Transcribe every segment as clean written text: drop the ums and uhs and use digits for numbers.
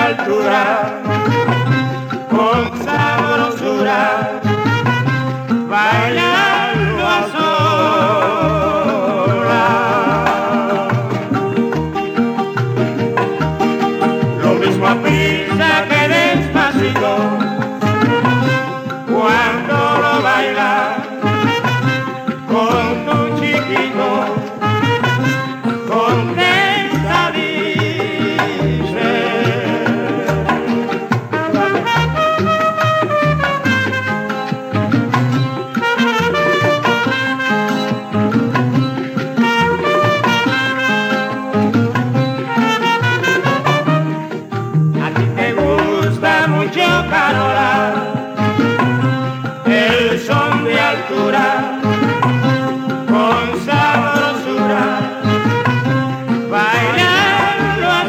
altura, con sabrosura, bailando a solas. Lo mismo a prisa que despacito, cuando lo bailas con tu chiquito, contenta dice. A ti te gusta mucho, Carola, el son de altura, con sabrosura, bailando a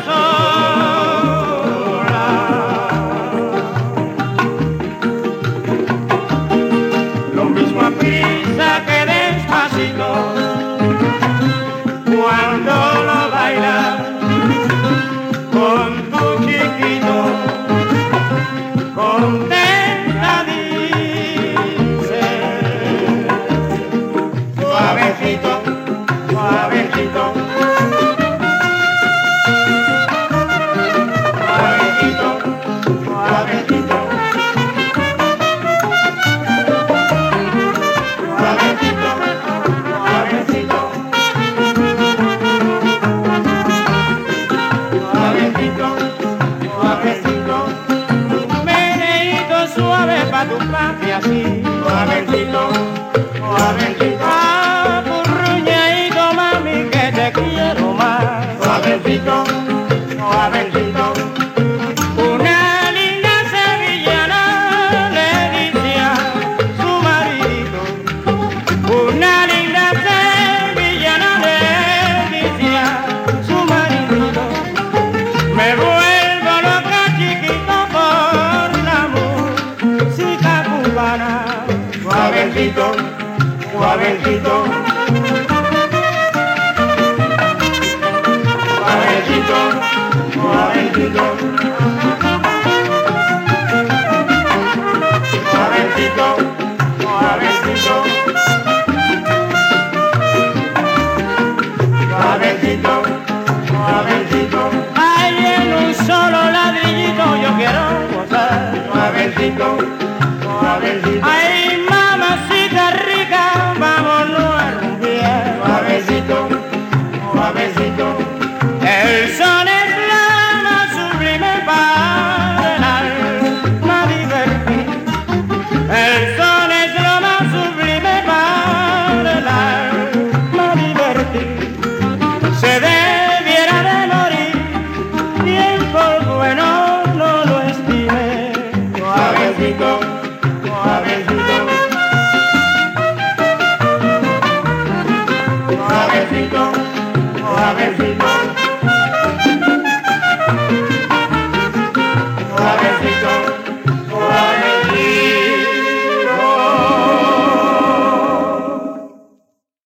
solas. Lo mismo a prisa que despacito, cuando lo bailas con tu chiquito, contenta dice. Suavecito, suavecito, suavecito, suavecito, suavecito, suavecito, suavecito, suavecito, un meneíto suave pa' tu papi así, suavecito, suavecito. Apurruñadito, mami, que te quiero más. Suavecito, suavecito. Una linda sevillana le dice a su maridito. Una linda sevillana le dice a su maridito. Me vuelvo loca, chiquito, por la música cubana. Suavecito, suavecito, suavecito, suavecito, suavecito, suavecito, suavecito, suavecito. Ay, en un solo ladrillito yo quiero gozar. Suavecito, suavecito. Ay,